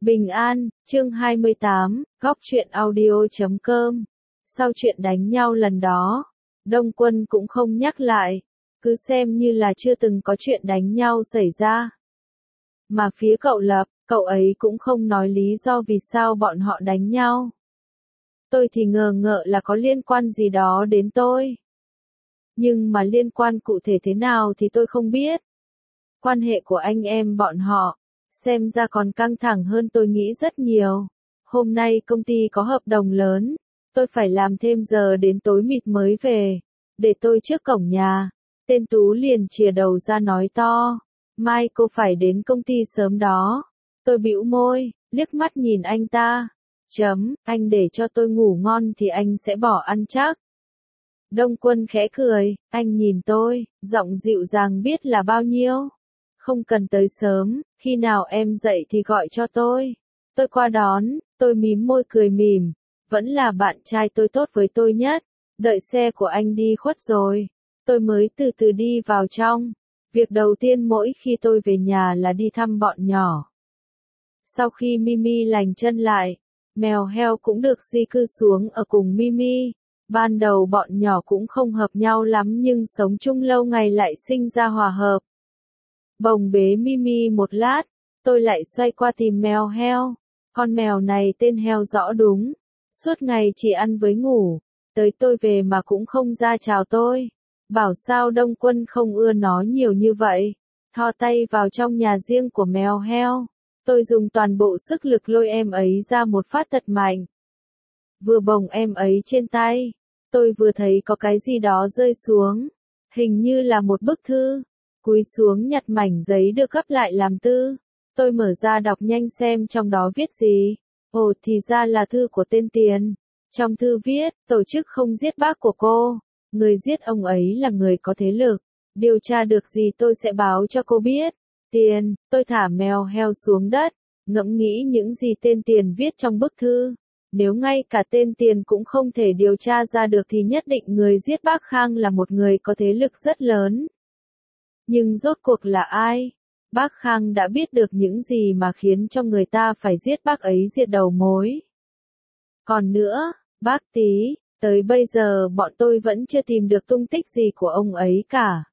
Bình an, chương 28, góc truyện audio.com. Sau chuyện đánh nhau lần đó, Đông Quân cũng không nhắc lại, cứ xem như là chưa từng có chuyện đánh nhau xảy ra. Mà phía cậu Lập, cậu ấy cũng không nói lý do vì sao bọn họ đánh nhau. Tôi thì ngờ ngợ là có liên quan gì đó đến tôi. Nhưng mà liên quan cụ thể thế nào thì tôi không biết. Quan hệ của anh em bọn họ, xem ra còn căng thẳng hơn tôi nghĩ rất nhiều. Hôm nay công ty có hợp đồng lớn, tôi phải làm thêm giờ đến tối mịt mới về. Để tôi trước cổng nhà, tên Tú liền chìa đầu ra nói to, mai cô phải đến công ty sớm đó. Tôi bĩu môi, liếc mắt nhìn anh ta. Anh để cho tôi ngủ ngon thì anh sẽ bỏ ăn chắc. Đông Quân khẽ cười, anh nhìn tôi, giọng dịu dàng biết là bao nhiêu. Không cần tới sớm, khi nào em dậy thì gọi cho tôi. Tôi qua đón, tôi mím môi cười mỉm, vẫn là bạn trai tôi tốt với tôi nhất. Đợi xe của anh đi khuất rồi, tôi mới từ từ đi vào trong. Việc đầu tiên mỗi khi tôi về nhà là đi thăm bọn nhỏ. Sau khi Mimi lành chân lại, mèo heo cũng được di cư xuống ở cùng Mimi. Ban đầu bọn nhỏ cũng không hợp nhau lắm nhưng sống chung lâu ngày lại sinh ra hòa hợp. Bồng bế Mimi một lát, tôi lại xoay qua tìm mèo heo. Con mèo này tên heo rõ đúng. Suốt ngày chỉ ăn với ngủ. Tới tôi về mà cũng không ra chào tôi. Bảo sao Đông Quân không ưa nó nhiều như vậy. Thò tay vào trong nhà riêng của mèo heo. Tôi dùng toàn bộ sức lực lôi em ấy ra một phát thật mạnh. Vừa bồng em ấy trên tay, tôi vừa thấy có cái gì đó rơi xuống. Hình như là một bức thư. Cúi xuống nhặt mảnh giấy được gấp lại làm tư. Tôi mở ra đọc nhanh xem trong đó viết gì. Ồ thì ra là thư của tên Tiền. Trong thư viết, tổ chức không giết bác của cô. Người giết ông ấy là người có thế lực. Điều tra được gì tôi sẽ báo cho cô biết. Tiền, tôi thả mèo heo xuống đất. Ngẫm nghĩ những gì tên Tiền viết trong bức thư. Nếu ngay cả tên Tiền cũng không thể điều tra ra được thì nhất định người giết bác Khang là một người có thế lực rất lớn. Nhưng rốt cuộc là ai? Bác Khang đã biết được những gì mà khiến cho người ta phải giết bác ấy diệt đầu mối. Còn nữa, bác Tý, tới bây giờ bọn tôi vẫn chưa tìm được tung tích gì của ông ấy cả.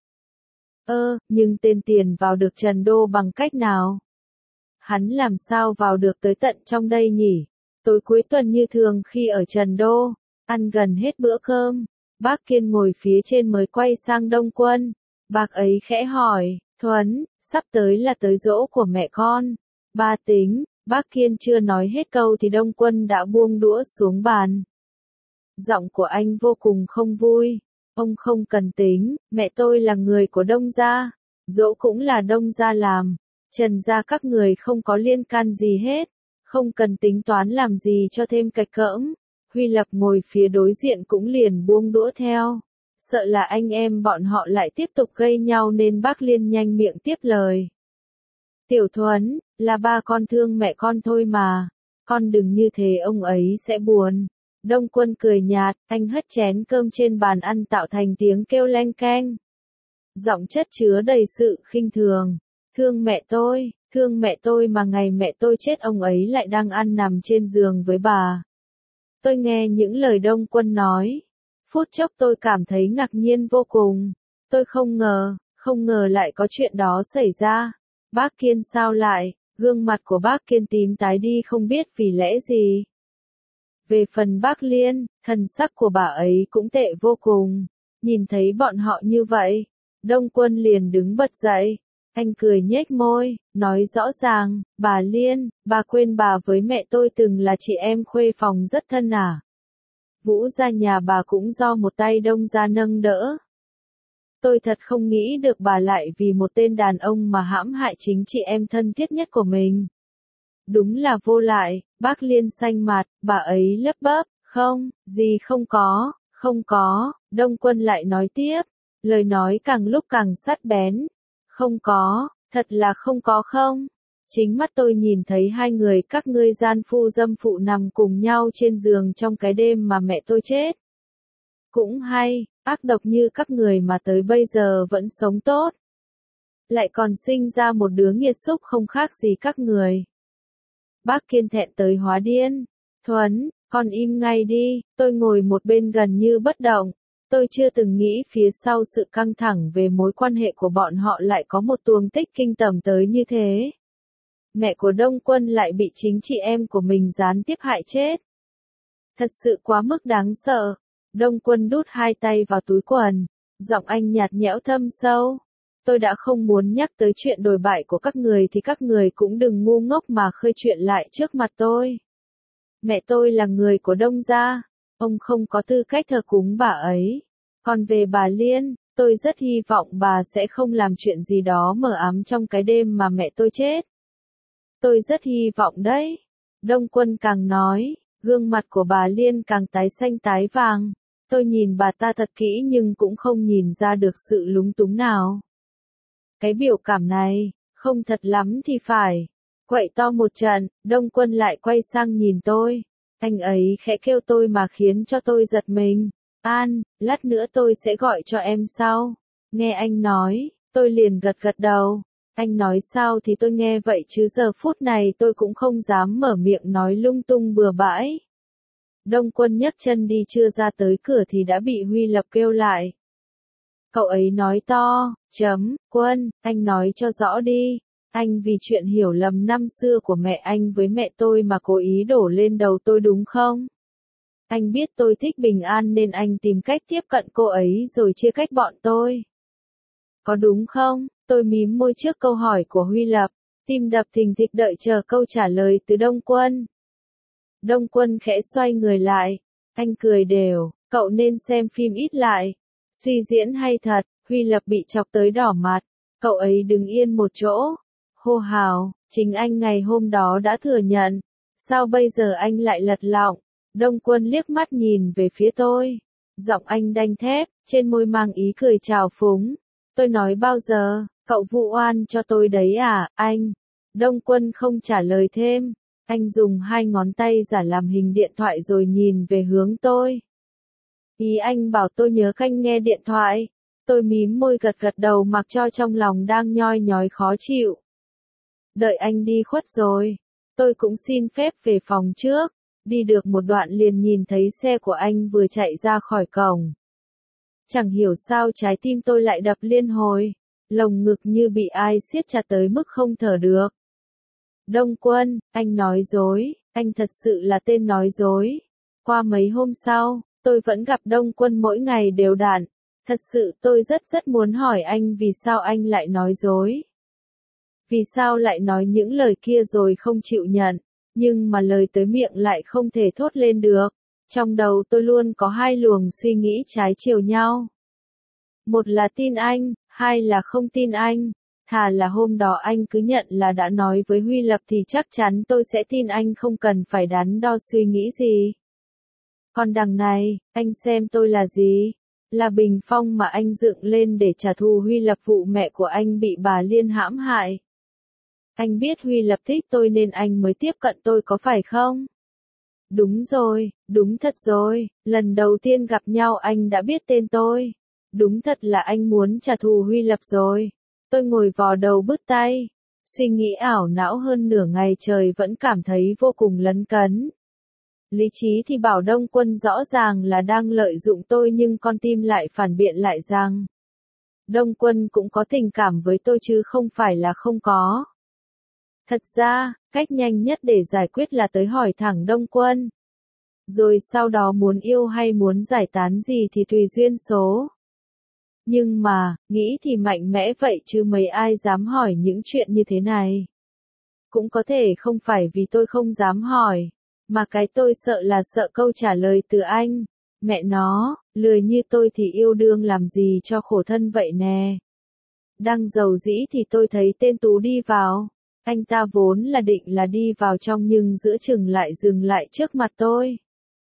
Nhưng tên Tiền vào được Trần Đô bằng cách nào? Hắn làm sao vào được tới tận trong đây nhỉ? Tối cuối tuần như thường khi ở Trần Đô, ăn gần hết bữa cơm, bác Kiên ngồi phía trên mới quay sang Đông Quân. Bác ấy khẽ hỏi, Thuấn, sắp tới là tới giỗ của mẹ con. Ba tính, bác Kiên chưa nói hết câu thì Đông Quân đã buông đũa xuống bàn. Giọng của anh vô cùng không vui. Ông không cần tính, mẹ tôi là người của Đông gia. Giỗ cũng là Đông gia làm. Trần gia các người không có liên can gì hết. Không cần tính toán làm gì cho thêm cạch cỡm. Huy Lập ngồi phía đối diện cũng liền buông đũa theo. Sợ là anh em bọn họ lại tiếp tục gây nhau nên bác Liên nhanh miệng tiếp lời. Tiểu Thuấn, là ba con thương mẹ con thôi mà. Con đừng như thế ông ấy sẽ buồn. Đông Quân cười nhạt, anh hất chén cơm trên bàn ăn tạo thành tiếng kêu leng keng. Giọng chất chứa đầy sự khinh thường. Thương mẹ tôi mà ngày mẹ tôi chết ông ấy lại đang ăn nằm trên giường với bà. Tôi nghe những lời Đông Quân nói. Phút chốc tôi cảm thấy ngạc nhiên vô cùng. Tôi không ngờ lại có chuyện đó xảy ra. Bác Kiên sao lại, gương mặt của bác Kiên tím tái đi không biết vì lẽ gì. Về phần bác Liên, thần sắc của bà ấy cũng tệ vô cùng. Nhìn thấy bọn họ như vậy, Đông Quân liền đứng bật dậy. Anh cười nhếch môi, nói rõ ràng, bà Liên, bà quên bà với mẹ tôi từng là chị em khuê phòng rất thân à. Vũ gia nhà bà cũng do một tay Đông gia nâng đỡ. Tôi thật không nghĩ được bà lại vì một tên đàn ông mà hãm hại chính chị em thân thiết nhất của mình. Đúng là vô lại, bác Liên xanh mặt, bà ấy lấp bấp, không có, Đông Quân lại nói tiếp, lời nói càng lúc càng sắc bén. Không có, thật là không có không. Chính mắt tôi nhìn thấy hai người các ngươi gian phu dâm phụ nằm cùng nhau trên giường trong cái đêm mà mẹ tôi chết. Cũng hay, ác độc như các người mà tới bây giờ vẫn sống tốt. Lại còn sinh ra một đứa nghiệt xúc không khác gì các người. Bác Kiên thẹn tới hóa điên. Thuấn, con im ngay đi, tôi ngồi một bên gần như bất động. Tôi chưa từng nghĩ phía sau sự căng thẳng về mối quan hệ của bọn họ lại có một tuồng tích kinh tởm tới như thế. Mẹ của Đông Quân lại bị chính chị em của mình gián tiếp hại chết. Thật sự quá mức đáng sợ. Đông Quân đút hai tay vào túi quần, giọng anh nhạt nhẽo thâm sâu. Tôi đã không muốn nhắc tới chuyện đồi bại của các người thì các người cũng đừng ngu ngốc mà khơi chuyện lại trước mặt tôi. Mẹ tôi là người của Đông gia, ông không có tư cách thờ cúng bà ấy. Còn về bà Liên, tôi rất hy vọng bà sẽ không làm chuyện gì đó mờ ám trong cái đêm mà mẹ tôi chết. Tôi rất hy vọng đấy. Đông Quân càng nói, gương mặt của bà Liên càng tái xanh tái vàng. Tôi nhìn bà ta thật kỹ nhưng cũng không nhìn ra được sự lúng túng nào. Cái biểu cảm này, không thật lắm thì phải. Quậy to một trận, Đông Quân lại quay sang nhìn tôi. Anh ấy khẽ kêu tôi mà khiến cho tôi giật mình. An, lát nữa tôi sẽ gọi cho em sau. Nghe anh nói, tôi liền gật gật đầu. Anh nói sao thì tôi nghe vậy chứ giờ phút này tôi cũng không dám mở miệng nói lung tung bừa bãi. Đông Quân nhấc chân đi chưa ra tới cửa thì đã bị Huy Lập kêu lại. Cậu ấy nói to, Quân, anh nói cho rõ đi. Anh vì chuyện hiểu lầm năm xưa của mẹ anh với mẹ tôi mà cố ý đổ lên đầu tôi đúng không? Anh biết tôi thích Bình An nên anh tìm cách tiếp cận cô ấy rồi chia cách bọn tôi. Có đúng không? Tôi mím môi trước câu hỏi của Huy Lập, tim đập thình thịch đợi chờ câu trả lời từ Đông Quân. Đông Quân khẽ xoay người lại, anh cười đều, cậu nên xem phim ít lại. Suy diễn hay thật, Huy Lập bị chọc tới đỏ mặt, cậu ấy đứng yên một chỗ, hô hào, chính anh ngày hôm đó đã thừa nhận, sao bây giờ anh lại lật lọng? Đông Quân liếc mắt nhìn về phía tôi, giọng anh đanh thép, trên môi mang ý cười trào phúng. Tôi nói bao giờ, cậu vu oan cho tôi đấy à, anh? Đông Quân không trả lời thêm, anh dùng hai ngón tay giả làm hình điện thoại rồi nhìn về hướng tôi. Ý anh bảo tôi nhớ canh nghe điện thoại. Tôi mím môi gật gật đầu mặc cho trong lòng đang nhoi nhói khó chịu. Đợi anh đi khuất rồi, tôi cũng xin phép về phòng trước. Đi được một đoạn liền nhìn thấy xe của anh vừa chạy ra khỏi cổng. Chẳng hiểu sao trái tim tôi lại đập liên hồi, lồng ngực như bị ai siết chặt tới mức không thở được. Đông Quân, anh nói dối, anh thật sự là tên nói dối. Qua mấy hôm sau, tôi vẫn gặp Đông Quân mỗi ngày đều đặn. Thật sự tôi rất muốn hỏi anh vì sao anh lại nói dối. Vì sao lại nói những lời kia rồi không chịu nhận, nhưng mà lời tới miệng lại không thể thốt lên được. Trong đầu tôi luôn có hai luồng suy nghĩ trái chiều nhau. Một là tin anh, hai là không tin anh. Thà là hôm đó anh cứ nhận là đã nói với Huy Lập thì chắc chắn tôi sẽ tin anh không cần phải đắn đo suy nghĩ gì. Còn đằng này, anh xem tôi là gì? Là bình phong mà anh dựng lên để trả thù Huy Lập vụ mẹ của anh bị bà Liên hãm hại. Anh biết Huy Lập thích tôi nên anh mới tiếp cận tôi có phải không? Đúng rồi, đúng thật rồi, lần đầu tiên gặp nhau anh đã biết tên tôi. Đúng thật là anh muốn trả thù Huy Lập rồi. Tôi ngồi vò đầu bứt tay, suy nghĩ ảo não hơn nửa ngày trời vẫn cảm thấy vô cùng lấn cấn. Lý trí thì bảo Đông Quân rõ ràng là đang lợi dụng tôi nhưng con tim lại phản biện lại rằng Đông Quân cũng có tình cảm với tôi chứ không phải là không có. Thật ra, cách nhanh nhất để giải quyết là tới hỏi thẳng Đông Quân. Rồi sau đó muốn yêu hay muốn giải tán gì thì tùy duyên số. Nhưng mà, nghĩ thì mạnh mẽ vậy chứ mấy ai dám hỏi những chuyện như thế này. Cũng có thể không phải vì tôi không dám hỏi, mà cái tôi sợ là sợ câu trả lời từ anh. Mẹ nó, lười như tôi thì yêu đương làm gì cho khổ thân vậy nè. Đang giàu dĩ thì tôi thấy tên Tú đi vào. Anh ta vốn là định là đi vào trong nhưng giữa chừng lại dừng lại trước mặt tôi.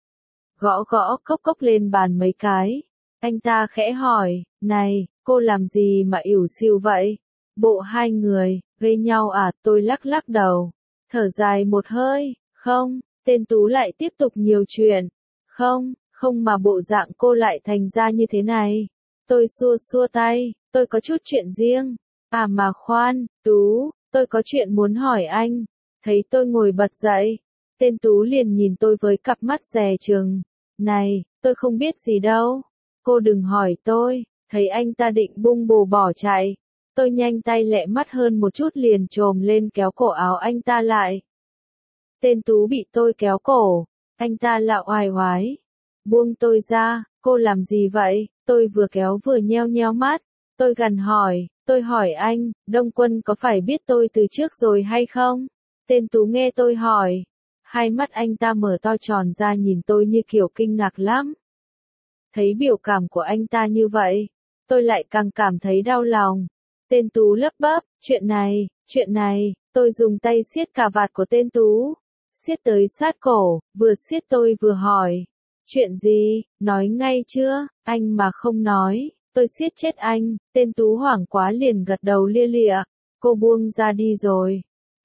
Gõ gõ cốc cốc lên bàn mấy cái. Anh ta khẽ hỏi, này, cô làm gì mà ỉu xìu vậy? Bộ hai người, gây nhau à? Tôi lắc lắc đầu. Thở dài một hơi, không, tên Tú lại tiếp tục nhiều chuyện. Không mà bộ dạng cô lại thành ra như thế này. Tôi xua xua tay, tôi có chút chuyện riêng. À mà khoan, Tú, tôi có chuyện muốn hỏi anh. Thấy tôi ngồi bật dậy, tên Tú liền nhìn tôi với cặp mắt dè chừng. Này, tôi không biết gì đâu. Cô đừng hỏi tôi. Thấy anh ta định bung bồ bỏ chạy. Tôi nhanh tay lẹ mắt hơn một chút liền chồm lên kéo cổ áo anh ta lại. Tên Tú bị tôi kéo cổ. Anh ta lạo oai oái. Buông tôi ra, cô làm gì vậy? Tôi vừa kéo vừa nheo nheo mắt. Tôi gằn hỏi, tôi hỏi anh, Đông Quân có phải biết tôi từ trước rồi hay không? Tên Tú nghe tôi hỏi. Hai mắt anh ta mở to tròn ra nhìn tôi như kiểu kinh ngạc lắm. Thấy biểu cảm của anh ta như vậy, tôi lại càng cảm thấy đau lòng. Tên Tú lắp bắp, chuyện này, tôi dùng tay siết cà vạt của tên Tú. Siết tới sát cổ, vừa siết tôi vừa hỏi. Chuyện gì, nói ngay chưa, anh mà không nói, tôi siết chết anh. Tên Tú hoảng quá liền gật đầu lia lịa. Cô buông ra đi rồi.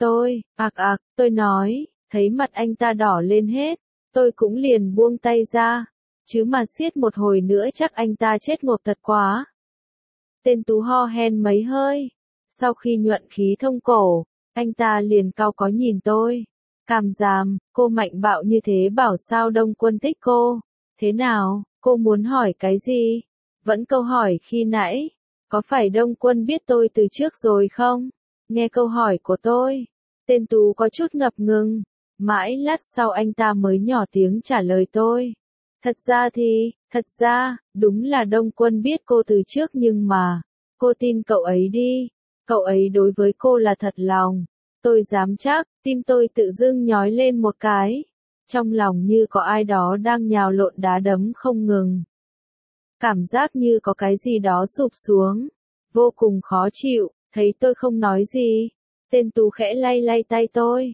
Tôi nói, thấy mặt anh ta đỏ lên hết, tôi cũng liền buông tay ra. Chứ mà siết một hồi nữa chắc anh ta chết ngộp thật quá. Tên Tú ho hen mấy hơi. Sau khi nhuận khí thông cổ, anh ta liền cau có nhìn tôi. Càm ràm, cô mạnh bạo như thế bảo sao Đông Quân thích cô. Thế nào, cô muốn hỏi cái gì? Vẫn câu hỏi khi nãy. Có phải Đông Quân biết tôi từ trước rồi không? Nghe câu hỏi của tôi, tên Tú có chút ngập ngừng. Mãi lát sau anh ta mới nhỏ tiếng trả lời tôi. Thật ra, đúng là Đông Quân biết cô từ trước nhưng mà, cô tin cậu ấy đi. Cậu ấy đối với cô là thật lòng. Tôi dám chắc, tim tôi tự dưng nhói lên một cái. Trong lòng như có ai đó đang nhào lộn đá đấm không ngừng. Cảm giác như có cái gì đó sụp xuống. Vô cùng khó chịu, thấy tôi không nói gì. Tên Tú khẽ lay lay tay tôi.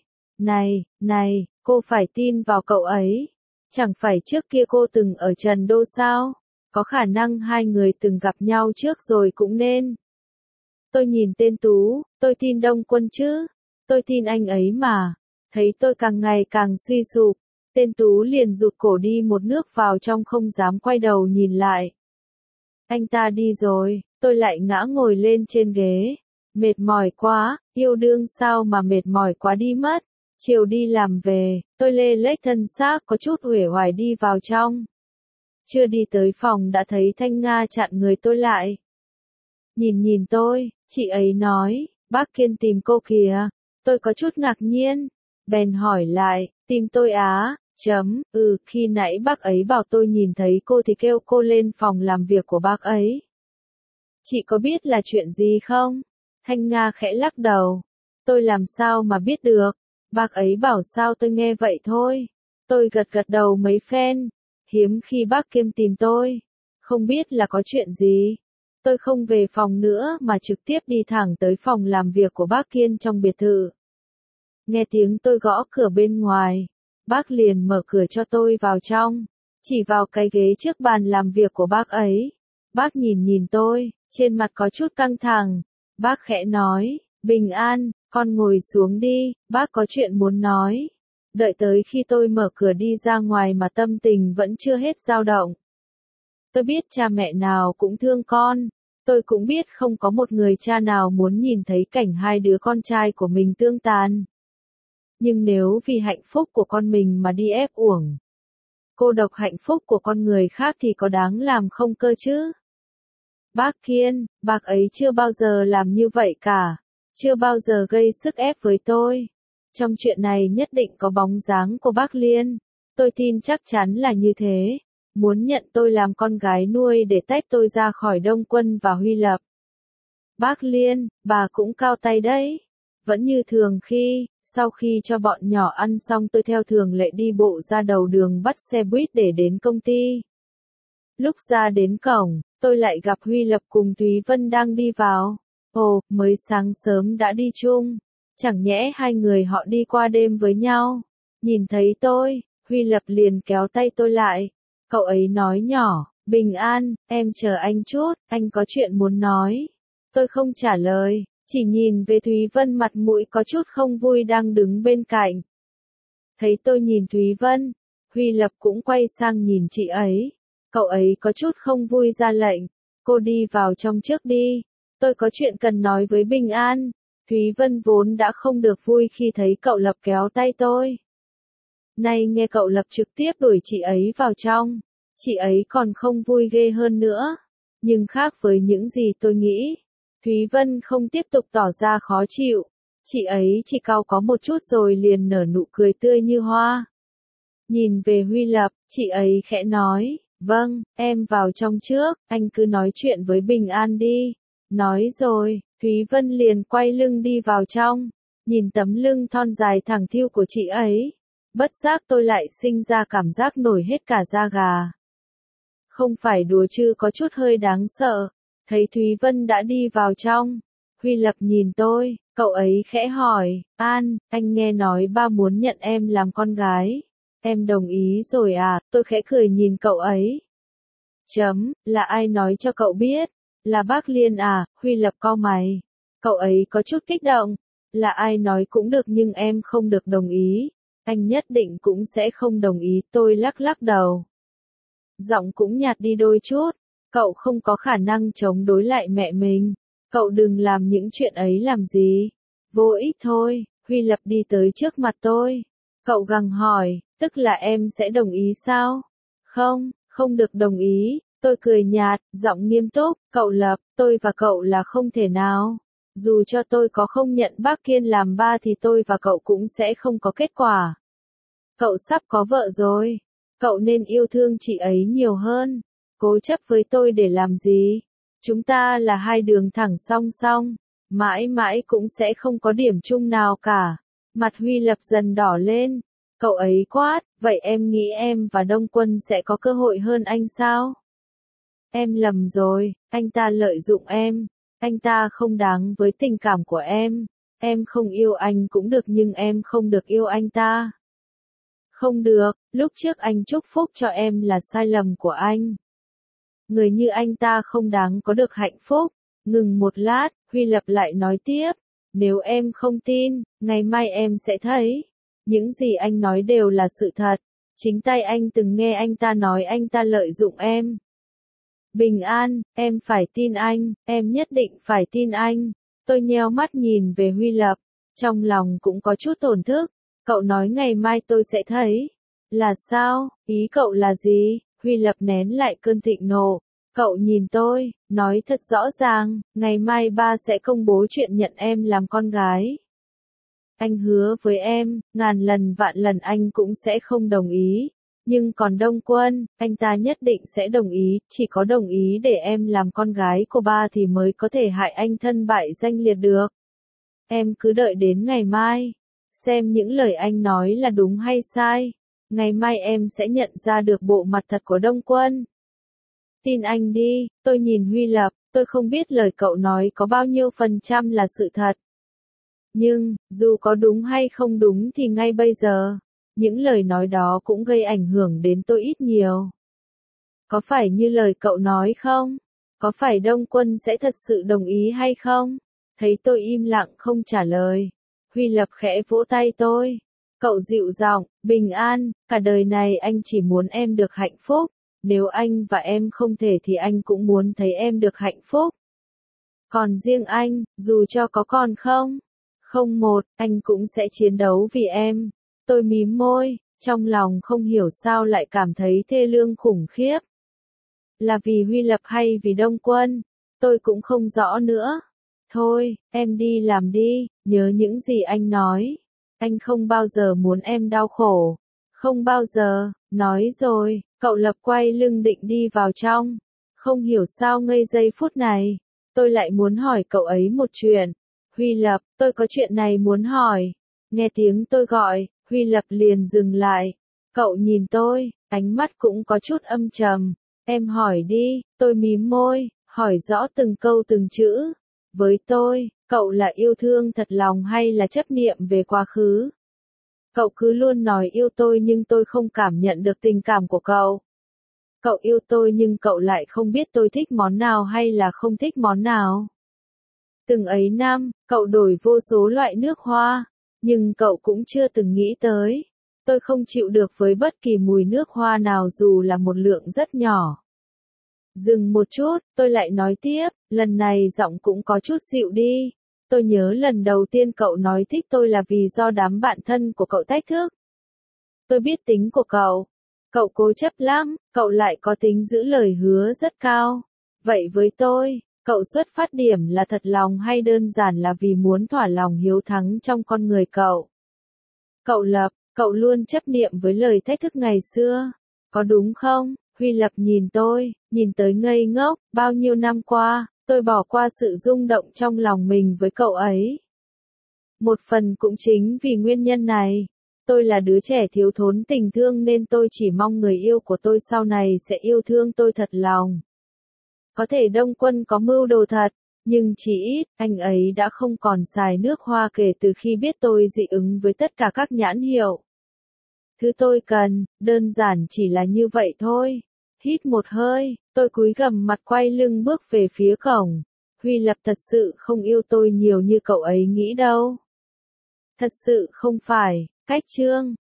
Này, cô phải tin vào cậu ấy. Chẳng phải trước kia cô từng ở Trần Đô sao? Có khả năng hai người từng gặp nhau trước rồi cũng nên. Tôi nhìn tên Tú, tôi tin Đông Quân chứ. Tôi tin anh ấy mà. Thấy tôi càng ngày càng suy sụp. Tên Tú liền rụt cổ đi một nước vào trong không dám quay đầu nhìn lại. Anh ta đi rồi, tôi lại ngã ngồi lên trên ghế. Mệt mỏi quá, yêu đương sao mà mệt mỏi quá đi mất. Chiều đi làm về, tôi lê lết thân xác có chút uể oải đi vào trong. Chưa đi tới phòng đã thấy Thanh Nga chặn người tôi lại. Nhìn tôi, chị ấy nói, bác Kiên tìm cô kìa. Tôi có chút ngạc nhiên, bèn hỏi lại, tìm tôi á, khi nãy bác ấy bảo tôi nhìn thấy cô thì kêu cô lên phòng làm việc của bác ấy. Chị có biết là chuyện gì không? Thanh Nga khẽ lắc đầu. Tôi làm sao mà biết được, bác ấy bảo sao tôi nghe vậy thôi. Tôi gật đầu mấy phen, hiếm khi bác Kiêm tìm tôi. Không biết là có chuyện gì. Tôi không về phòng nữa mà trực tiếp đi thẳng tới phòng làm việc của bác Kiên trong biệt thự. Nghe tiếng tôi gõ cửa bên ngoài, bác liền mở cửa cho tôi vào trong, chỉ vào cái ghế trước bàn làm việc của bác ấy. Bác nhìn tôi, trên mặt có chút căng thẳng. Bác khẽ nói, Bình An, con ngồi xuống đi, bác có chuyện muốn nói. Đợi tới khi tôi mở cửa đi ra ngoài mà tâm tình vẫn chưa hết dao động. Tôi biết cha mẹ nào cũng thương con. Tôi cũng biết không có một người cha nào muốn nhìn thấy cảnh hai đứa con trai của mình tương tàn. Nhưng nếu vì hạnh phúc của con mình mà đi ép uổng, cô độc hạnh phúc của con người khác thì có đáng làm không cơ chứ? Bác Kiên, bác ấy chưa bao giờ làm như vậy cả, chưa bao giờ gây sức ép với tôi. Trong chuyện này nhất định có bóng dáng của bác Liên, tôi tin chắc chắn là như thế. Muốn nhận tôi làm con gái nuôi để tách tôi ra khỏi Đông Quân và Huy Lập. Bác Liên, bà cũng cao tay đấy. Vẫn như thường sau khi cho bọn nhỏ ăn xong tôi theo thường lệ đi bộ ra đầu đường bắt xe buýt để đến công ty. Lúc ra đến cổng, tôi lại gặp Huy Lập cùng Thúy Vân đang đi vào. Ồ, mới sáng sớm đã đi chung. Chẳng nhẽ hai người họ đi qua đêm với nhau. Nhìn thấy tôi, Huy Lập liền kéo tay tôi lại. Cậu ấy nói nhỏ, Bình An, em chờ anh chút, anh có chuyện muốn nói. Tôi không trả lời, chỉ nhìn về Thúy Vân mặt mũi có chút không vui đang đứng bên cạnh. Thấy tôi nhìn Thúy Vân, Huy Lập cũng quay sang nhìn chị ấy. Cậu ấy có chút không vui ra lệnh, cô đi vào trong trước đi. Tôi có chuyện cần nói với Bình An. Thúy Vân vốn đã không được vui khi thấy cậu Lập kéo tay tôi. Nay nghe cậu Lập trực tiếp đuổi chị ấy vào trong, chị ấy còn không vui ghê hơn nữa. Nhưng khác với những gì tôi nghĩ, Thúy Vân không tiếp tục tỏ ra khó chịu. Chị ấy chỉ cau có một chút rồi liền nở nụ cười tươi như hoa. Nhìn về Huy Lập, chị ấy khẽ nói, vâng, em vào trong trước, anh cứ nói chuyện với Bình An đi. Nói rồi, Thúy Vân liền quay lưng đi vào trong, nhìn tấm lưng thon dài thẳng thhiu của chị ấy. Bất giác tôi lại sinh ra cảm giác nổi hết cả da gà. Không phải đùa chứ có chút hơi đáng sợ. Thấy Thúy Vân đã đi vào trong, Huy Lập nhìn tôi, cậu ấy khẽ hỏi, An, anh nghe nói ba muốn nhận em làm con gái. Em đồng ý rồi à, tôi khẽ cười nhìn cậu ấy. Là ai nói cho cậu biết? Là bác Liên à, Huy Lập cau mày. Cậu ấy có chút kích động. Là ai nói cũng được nhưng em không được đồng ý. Anh nhất định cũng sẽ không đồng ý, tôi lắc lắc đầu. Giọng cũng nhạt đi đôi chút. Cậu không có khả năng chống đối lại mẹ mình. Cậu đừng làm những chuyện ấy làm gì. Vô ích thôi, Huy Lập đi tới trước mặt tôi. Cậu gặng hỏi, tức là em sẽ đồng ý sao? Không, không được đồng ý. Tôi cười nhạt, giọng nghiêm túc, cậu Lập, tôi và cậu là không thể nào. Dù cho tôi có không nhận bác Kiên làm ba thì tôi và cậu cũng sẽ không có kết quả. Cậu sắp có vợ rồi. Cậu nên yêu thương chị ấy nhiều hơn. Cố chấp với tôi để làm gì? Chúng ta là hai đường thẳng song song. Mãi mãi cũng sẽ không có điểm chung nào cả. Mặt Huy Lập dần đỏ lên. Cậu ấy quát, vậy em nghĩ em và Đông Quân sẽ có cơ hội hơn anh sao? Em lầm rồi, anh ta lợi dụng em. Anh ta không đáng với tình cảm của em. Em không yêu anh cũng được nhưng em không được yêu anh ta. Không được, lúc trước anh chúc phúc cho em là sai lầm của anh. Người như anh ta không đáng có được hạnh phúc. Ngừng một lát, Huy Lập lại nói tiếp. Nếu em không tin, ngày mai em sẽ thấy. Những gì anh nói đều là sự thật. Chính tay anh từng nghe anh ta nói anh ta lợi dụng em. Bình An, em phải tin anh, em nhất định phải tin anh. Tôi nheo mắt nhìn về Huy Lập, trong lòng cũng có chút tổn thức. Cậu nói ngày mai tôi sẽ thấy. Là sao, ý cậu là gì? Huy Lập nén lại cơn thịnh nộ. Cậu nhìn tôi, nói thật rõ ràng, ngày mai ba sẽ công bố chuyện nhận em làm con gái. Anh hứa với em, ngàn lần vạn lần anh cũng sẽ không đồng ý. Nhưng còn Đông Quân, anh ta nhất định sẽ đồng ý, chỉ có đồng ý để em làm con gái của ba thì mới có thể hại anh thân bại danh liệt được. Em cứ đợi đến ngày mai, xem những lời anh nói là đúng hay sai. Ngày mai em sẽ nhận ra được bộ mặt thật của Đông Quân. Tin anh đi, tôi nhìn Huy Lập, tôi không biết lời cậu nói có bao nhiêu % là sự thật. Nhưng, dù có đúng hay không đúng thì ngay bây giờ, những lời nói đó cũng gây ảnh hưởng đến tôi ít nhiều. Có phải như lời cậu nói không? Có phải Đông Quân sẽ thật sự đồng ý hay không? Thấy tôi im lặng không trả lời. Huy Lập khẽ vỗ tay tôi. Cậu dịu giọng, Bình An, cả đời này anh chỉ muốn em được hạnh phúc. Nếu anh và em không thể thì anh cũng muốn thấy em được hạnh phúc. Còn riêng anh, dù cho có con không một, anh cũng sẽ chiến đấu vì em. Tôi mím môi, trong lòng không hiểu sao lại cảm thấy thê lương khủng khiếp. Là vì Huy Lập hay vì Đông Quân? Tôi cũng không rõ nữa. Thôi, em đi làm đi, nhớ những gì anh nói. Anh không bao giờ muốn em đau khổ. Không bao giờ, nói rồi, cậu Lập quay lưng định đi vào trong. Không hiểu sao ngây giây phút này, tôi lại muốn hỏi cậu ấy một chuyện. Huy Lập, tôi có chuyện này muốn hỏi. Nghe tiếng tôi gọi, Huy Lập liền dừng lại. Cậu nhìn tôi, ánh mắt cũng có chút âm trầm. Em hỏi đi, tôi mím môi, hỏi rõ từng câu từng chữ. Với tôi, cậu là yêu thương thật lòng hay là chấp niệm về quá khứ? Cậu cứ luôn nói yêu tôi nhưng tôi không cảm nhận được tình cảm của cậu. Cậu yêu tôi nhưng cậu lại không biết tôi thích món nào hay là không thích món nào. Từng ấy năm, cậu đổi vô số loại nước hoa, nhưng cậu cũng chưa từng nghĩ tới. Tôi không chịu được với bất kỳ mùi nước hoa nào dù là một lượng rất nhỏ. Dừng một chút, tôi lại nói tiếp, lần này giọng cũng có chút dịu đi. Tôi nhớ lần đầu tiên cậu nói thích tôi là vì do đám bạn thân của cậu thách thức. Tôi biết tính của cậu. Cậu cố chấp lắm, cậu lại có tính giữ lời hứa rất cao. Vậy với tôi, cậu xuất phát điểm là thật lòng hay đơn giản là vì muốn thỏa lòng hiếu thắng trong con người cậu? Cậu luôn chấp niệm với lời thách thức ngày xưa. Có đúng không? Huy Lập nhìn tôi, nhìn tới ngây ngốc, bao nhiêu năm qua, tôi bỏ qua sự rung động trong lòng mình với cậu ấy. Một phần cũng chính vì nguyên nhân này. Tôi là đứa trẻ thiếu thốn tình thương nên tôi chỉ mong người yêu của tôi sau này sẽ yêu thương tôi thật lòng. Có thể Đông Quân có mưu đồ thật, nhưng chỉ ít, anh ấy đã không còn xài nước hoa kể từ khi biết tôi dị ứng với tất cả các nhãn hiệu. Thứ tôi cần, đơn giản chỉ là như vậy thôi. Hít một hơi, tôi cúi gằm mặt quay lưng bước về phía cổng. Huy Lập thật sự không yêu tôi nhiều như cậu ấy nghĩ đâu. Thật sự không phải, cách Trương.